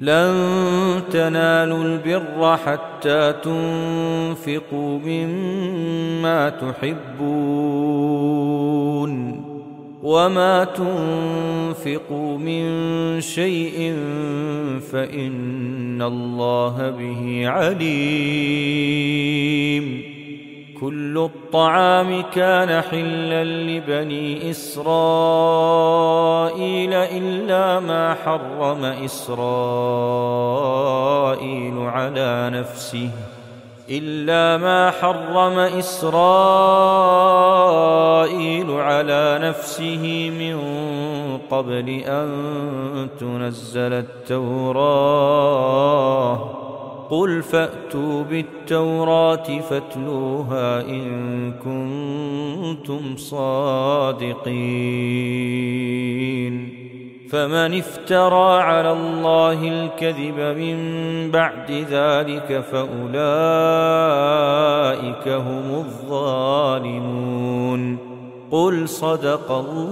لن تنالوا البر حتى تنفقوا مما تحبون وما تنفقوا من شيء فإن الله به عليم. كل الطعام كان حلا لبني إسرائيل إلا ما حرم إسرائيل على نفسه من قبل أن تنزل التوراة. قل فأتوا بالتوراة فاتلوها إن كنتم صادقين. فمن افترى على الله الكذب من بعد ذلك فأولئك هم الظالمون. قل صدق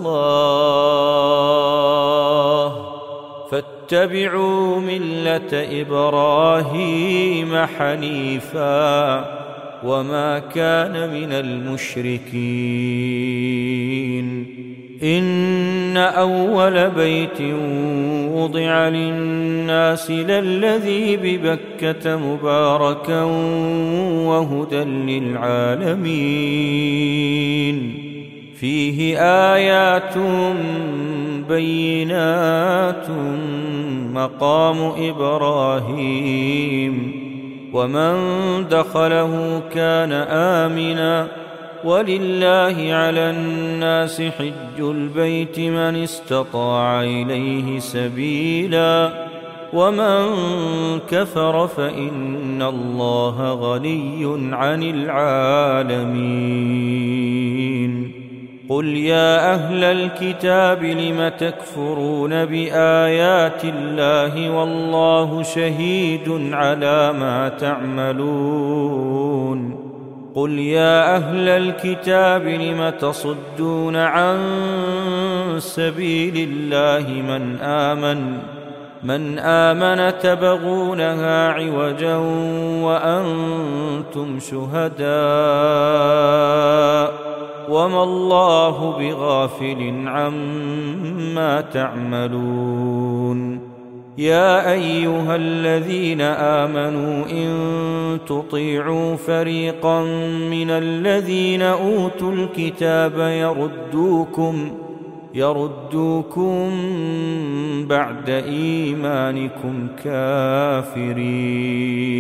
الله. فاتبعوا ملة إبراهيم حنيفا وما كان من المشركين. إن أول بيت وضع للناس للذي ببكة مباركا وهدى للعالمين. فيه آيات بينات مقام إبراهيم ومن دخله كان آمنا ولله على الناس حج البيت من استطاع إليه سبيلا ومن كفر فإن الله غني عن العالمين. قل يا أهل الكتاب لم تكفرون بآيات الله والله شهيد على ما تعملون. قل يا أهل الكتاب لم تصدون عن سبيل الله من آمن تبغونها عوجا وأنتم شهداء وما الله بغافل عما تعملون. يا أيها الذين آمنوا إن تطيعوا فريقا من الذين أوتوا الكتاب يردوكم بعد إيمانكم كافرين.